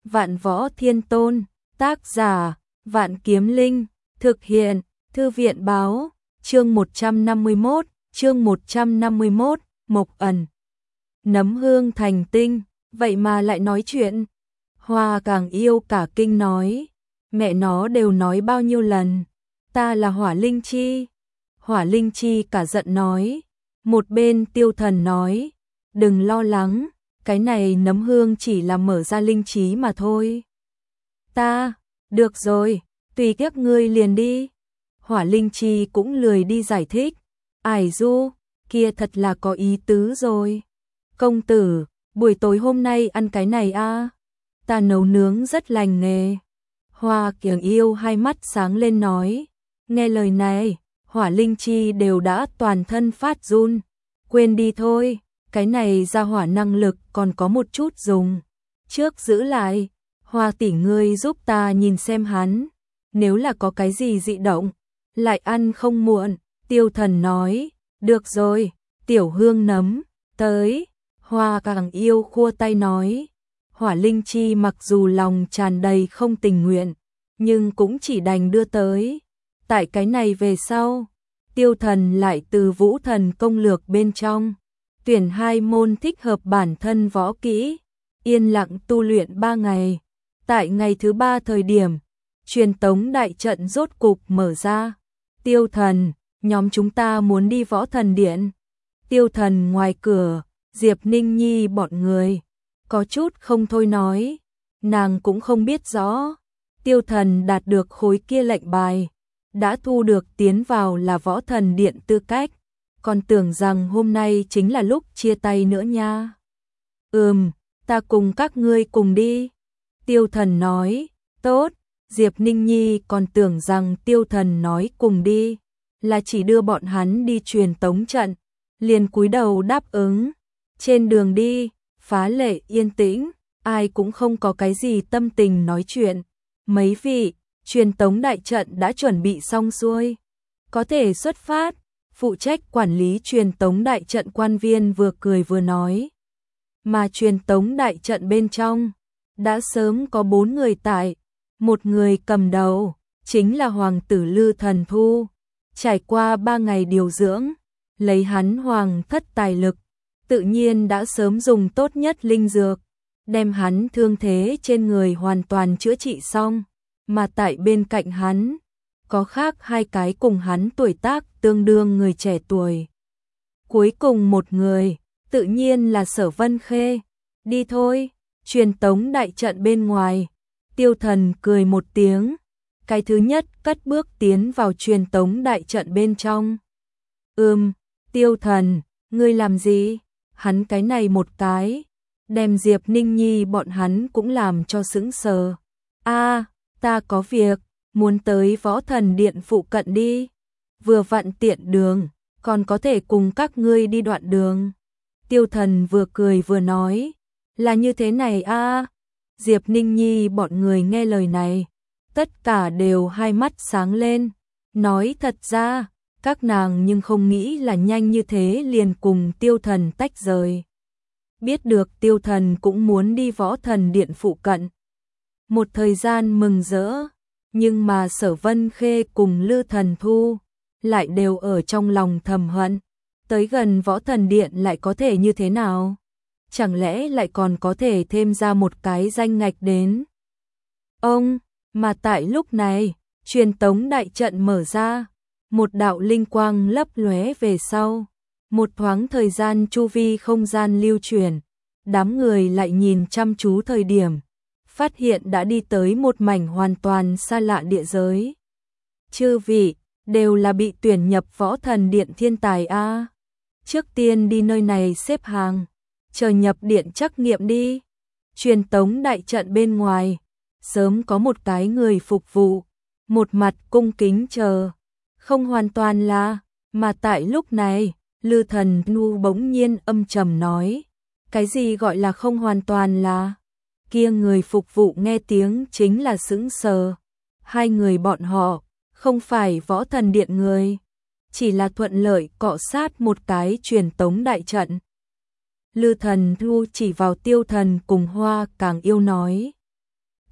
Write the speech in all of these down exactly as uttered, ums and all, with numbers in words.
Vạn Võ Thiên Tôn, tác giả, Vạn Kiếm Linh, thực hiện, Thư viện báo, chương một trăm năm mươi mốt, chương một trăm năm mươi mốt, Mộc Ẩn. Nấm hương thành tinh, vậy mà lại nói chuyện. Hoa càng yêu cả kinh nói, mẹ nó đều nói bao nhiêu lần, ta là Hỏa Linh Chi. Hỏa Linh Chi cả giận nói, một bên Tiêu Thần nói, đừng lo lắng, cái này nấm hương chỉ là mở ra linh trí mà thôi. Ta, được rồi, tùy các ngươi liền đi. Hỏa Linh Chi cũng lười đi giải thích, ải du, kia thật là có ý tứ rồi. Công tử, buổi tối hôm nay ăn cái này a? À? Ta nấu nướng rất lành nghề. Hoa Kiều yêu hai mắt sáng lên nói, nghe lời này, Hỏa Linh Chi đều đã toàn thân phát run, quên đi thôi, cái này ra hỏa năng lực còn có một chút dùng. Trước giữ lại, Hoa tỷ ngươi giúp ta nhìn xem hắn, nếu là có cái gì dị động, lại ăn không muộn. Tiêu Thần nói, được rồi, tiểu hương nấm, tới. Hoa càng yêu khua tay nói, Hỏa Linh Chi mặc dù lòng tràn đầy không tình nguyện, nhưng cũng chỉ đành đưa tới. Tại cái này về sau, Tiêu Thần lại từ Vũ Thần công lược bên trong tuyển hai môn thích hợp bản thân võ kỹ, yên lặng tu luyện ba ngày. Tại ngày thứ ba thời điểm, truyền tống đại trận rốt cục mở ra. Tiêu Thần, nhóm chúng ta muốn đi Võ Thần Điện. Tiêu Thần ngoài cửa, Diệp Ninh Nhi bọn người có chút không thôi nói, nàng cũng không biết rõ. Tiêu Thần đạt được khối kia lệnh bài, đã thu được tiến vào là Võ Thần Điện tư cách, còn tưởng rằng hôm nay chính là lúc chia tay nữa nha. Ừm, ta cùng các ngươi cùng đi. Tiêu Thần nói, tốt. Diệp Ninh Nhi còn tưởng rằng Tiêu Thần nói cùng đi là chỉ đưa bọn hắn đi truyền tống trận, liền cúi đầu đáp ứng. Trên đường đi, phá lệ yên tĩnh, ai cũng không có cái gì tâm tình nói chuyện. Mấy vị, truyền tống đại trận đã chuẩn bị xong xuôi, có thể xuất phát. Phụ trách quản lý truyền tống đại trận quan viên vừa cười vừa nói. Mà truyền tống đại trận bên trong, đã sớm có bốn người tại, một người cầm đầu, chính là Hoàng tử Lư Thần Thu. Trải qua ba ngày điều dưỡng, lấy hắn hoàng thất tài lực, tự nhiên đã sớm dùng tốt nhất linh dược, đem hắn thương thế trên người hoàn toàn chữa trị xong. Mà tại bên cạnh hắn, có khác hai cái cùng hắn tuổi tác tương đương người trẻ tuổi. Cuối cùng một người, tự nhiên là Sở Vân Khê. Đi thôi, truyền tống đại trận bên ngoài. Tiêu Thần cười một tiếng, cái thứ nhất cất bước tiến vào truyền tống đại trận bên trong. Ừm, Tiêu Thần, ngươi làm gì? Hắn cái này một cái, đem Diệp Ninh Nhi bọn hắn cũng làm cho sững sờ. A, ta có việc, muốn tới Võ Thần Điện phụ cận đi. Vừa vặn tiện đường, còn có thể cùng các ngươi đi đoạn đường. Tiêu Thần vừa cười vừa nói, là như thế này a. À. Diệp Ninh Nhi bọn người nghe lời này, tất cả đều hai mắt sáng lên, nói thật ra, các nàng nhưng không nghĩ là nhanh như thế liền cùng Tiêu Thần tách rời. Biết được Tiêu Thần cũng muốn đi Võ Thần Điện phụ cận. Một thời gian mừng rỡ, nhưng mà Sở Vân Khê cùng Lư Thần Thu lại đều ở trong lòng thầm hận, tới gần Võ Thần Điện lại có thể như thế nào? Chẳng lẽ lại còn có thể thêm ra một cái danh ngạch đến? Ông, mà tại lúc này, truyền tống đại trận mở ra, một đạo linh quang lấp lóe về sau, một thoáng thời gian chu vi không gian lưu chuyển, đám người lại nhìn chăm chú thời điểm, phát hiện đã đi tới một mảnh hoàn toàn xa lạ địa giới. Chư vị, đều là bị tuyển nhập Võ Thần Điện thiên tài a. Trước tiên đi nơi này xếp hàng, chờ nhập điện trắc nghiệm đi. Truyền tống đại trận bên ngoài, sớm có một cái người phục vụ, một mặt cung kính chờ. Không hoàn toàn là, mà tại lúc này, Lư Thần Nu bỗng nhiên âm trầm nói, cái gì gọi là không hoàn toàn là? Kia người phục vụ nghe tiếng chính là sững sờ. Hai người bọn họ không phải Võ Thần Điện người, chỉ là thuận lợi cọ sát một cái truyền tống đại trận. Lư Thần Thu chỉ vào Tiêu Thần cùng Hoa Càng Yêu nói,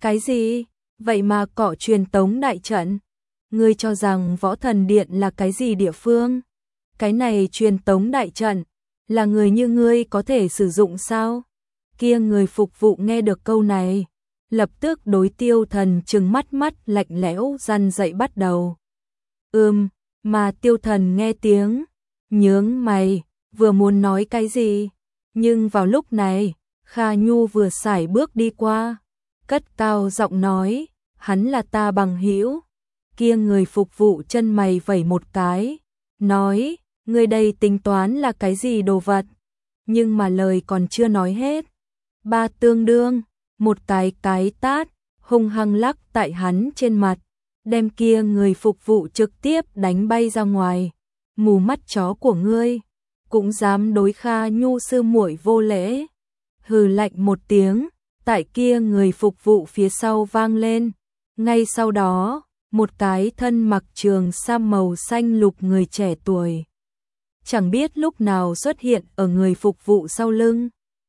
Cái gì? Vậy mà cọ truyền tống đại trận? Ngươi cho rằng Võ Thần Điện là cái gì địa phương? Cái này truyền tống đại trận, là người như ngươi có thể sử dụng sao? Kia người phục vụ nghe được câu này, lập tức đối Tiêu Thần trừng mắt mắt lạnh lẽo răn dậy bắt đầu. Ừm, mà Tiêu Thần nghe tiếng, nhướng mày, vừa muốn nói cái gì, nhưng vào lúc này, Kha Nhu vừa sải bước đi qua, cất cao giọng nói, hắn là ta bằng hữu. Kia người phục vụ chân mày vẩy một cái, nói, người đây tính toán là cái gì đồ vật? Nhưng mà lời còn chưa nói hết, ba tương đương, một cái cái tát, hung hăng lắc tại hắn trên mặt, đem kia người phục vụ trực tiếp đánh bay ra ngoài. Mù mắt chó của ngươi, cũng dám đối Kha Nhu sư muội vô lễ. Hừ lạnh một tiếng, tại kia người phục vụ phía sau vang lên. Ngay sau đó, một cái thân mặc trường sam màu xanh lục người trẻ tuổi, chẳng biết lúc nào xuất hiện ở người phục vụ sau lưng.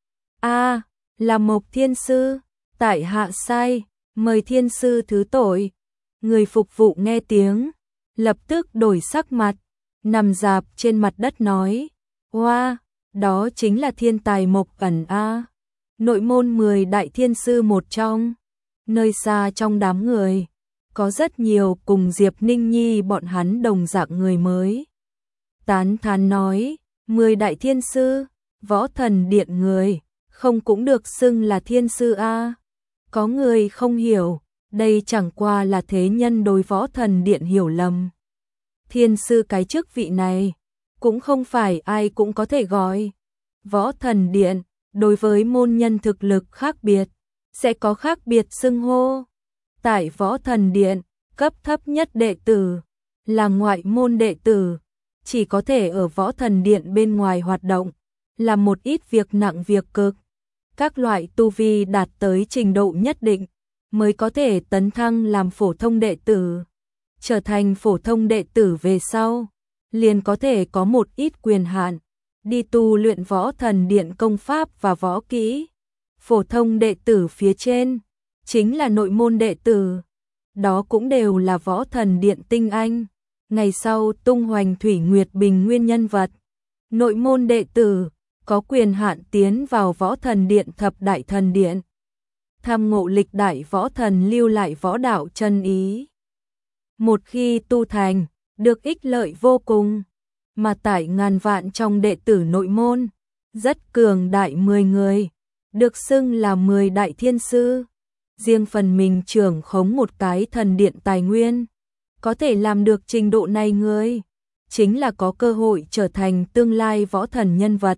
A, là Mộc Thiên Sư, tại hạ sai, mời Thiên Sư thứ tội. Người phục vụ nghe tiếng, lập tức đổi sắc mặt, nằm dạp trên mặt đất nói, hoa, đó chính là thiên tài Mộc Ẩn A, nội môn mười đại thiên sư một trong. Nơi xa trong đám người, có rất nhiều cùng Diệp Ninh Nhi bọn hắn đồng dạng người mới. Tán thán nói, mười đại thiên sư, Võ Thần Điện người, không cũng được xưng là thiên sư A. Có người không hiểu, đây chẳng qua là thế nhân đối Võ Thần Điện hiểu lầm. Thiên sư cái chức vị này, cũng không phải ai cũng có thể gọi. Võ Thần Điện, đối với môn nhân thực lực khác biệt, sẽ có khác biệt xưng hô. Tại Võ Thần Điện, cấp thấp nhất đệ tử, là ngoại môn đệ tử, chỉ có thể ở Võ Thần Điện bên ngoài hoạt động, làm một ít việc nặng việc cực. Các loại tu vi đạt tới trình độ nhất định, mới có thể tấn thăng làm phổ thông đệ tử. Trở thành phổ thông đệ tử về sau, liền có thể có một ít quyền hạn, đi tu luyện Võ Thần Điện công pháp và võ kỹ. Phổ thông đệ tử phía trên, chính là nội môn đệ tử. Đó cũng đều là Võ Thần Điện tinh anh. Ngày sau tung hoành thủy nguyệt bình nguyên nhân vật. Nội môn đệ tử, có quyền hạn tiến vào Võ Thần Điện thập đại thần điện. Tham ngộ lịch đại võ thần lưu lại võ đạo chân ý. Một khi tu thành, được ích lợi vô cùng. Mà tại ngàn vạn trong đệ tử nội môn, rất cường đại mười người, được xưng là mười đại thiên sư. Riêng phần mình trưởng khống một cái thần điện tài nguyên, có thể làm được trình độ này người, chính là có cơ hội trở thành tương lai võ thần nhân vật.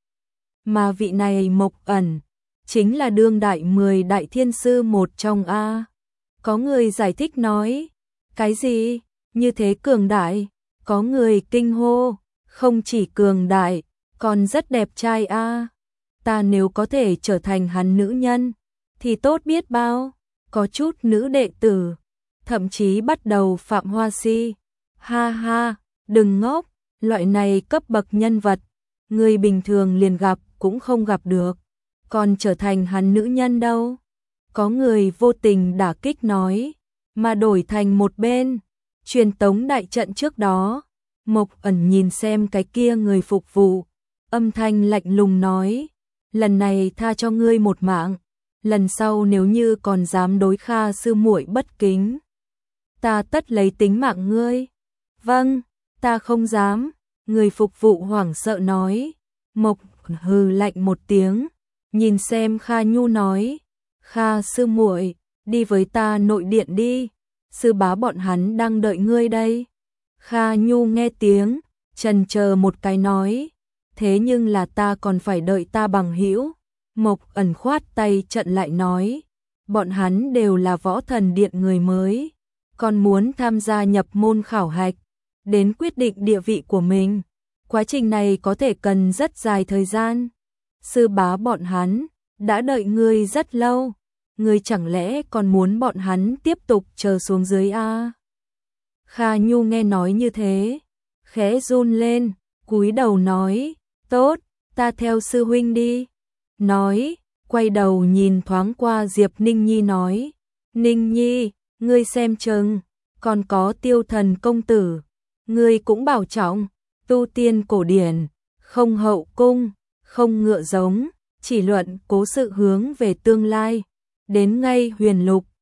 Mà vị này Mộc Ẩn, chính là đương đại mười đại thiên sư một trong A. Có người giải thích nói, cái gì, như thế cường đại, có người kinh hô, không chỉ cường đại, còn rất đẹp trai A. Ta nếu có thể trở thành hắn nữ nhân, thì tốt biết bao. Có chút nữ đệ tử, thậm chí bắt đầu phạm hoa si. Ha ha, đừng ngốc, loại này cấp bậc nhân vật, người bình thường liền gặp cũng không gặp được, còn trở thành hắn nữ nhân đâu. Có người vô tình đả kích nói, mà đổi thành một bên, truyền tống đại trận trước đó. Mộc Ẩn nhìn xem cái kia người phục vụ, âm thanh lạnh lùng nói, lần này tha cho ngươi một mạng, lần sau nếu như còn dám đối Kha sư muội bất kính, ta tất lấy tính mạng ngươi. Vâng, ta không dám, người phục vụ hoảng sợ nói. Mộc hừ lạnh một tiếng, nhìn xem Kha Nhu nói, Kha sư muội, đi với ta nội điện đi, sư bá bọn hắn đang đợi ngươi đây. Kha Nhu nghe tiếng, chần chờ một cái nói, thế nhưng là ta còn phải đợi ta bằng hữu. Mộc Ẩn khoát tay trận lại nói, bọn hắn đều là Võ Thần Điện người mới, còn muốn tham gia nhập môn khảo hạch, đến quyết định địa vị của mình. Quá trình này có thể cần rất dài thời gian. Sư bá bọn hắn đã đợi ngươi rất lâu, ngươi chẳng lẽ còn muốn bọn hắn tiếp tục chờ xuống dưới a? Kha Nhu nghe nói như thế, khẽ run lên, cúi đầu nói, tốt, ta theo sư huynh đi. Nói, quay đầu nhìn thoáng qua Diệp Ninh Nhi nói, Ninh Nhi, ngươi xem chừng, còn có Tiêu Thần công tử, ngươi cũng bảo trọng, tu tiên cổ điển, không hậu cung, không ngựa giống, chỉ luận cố sự hướng về tương lai, đến ngay huyền lục,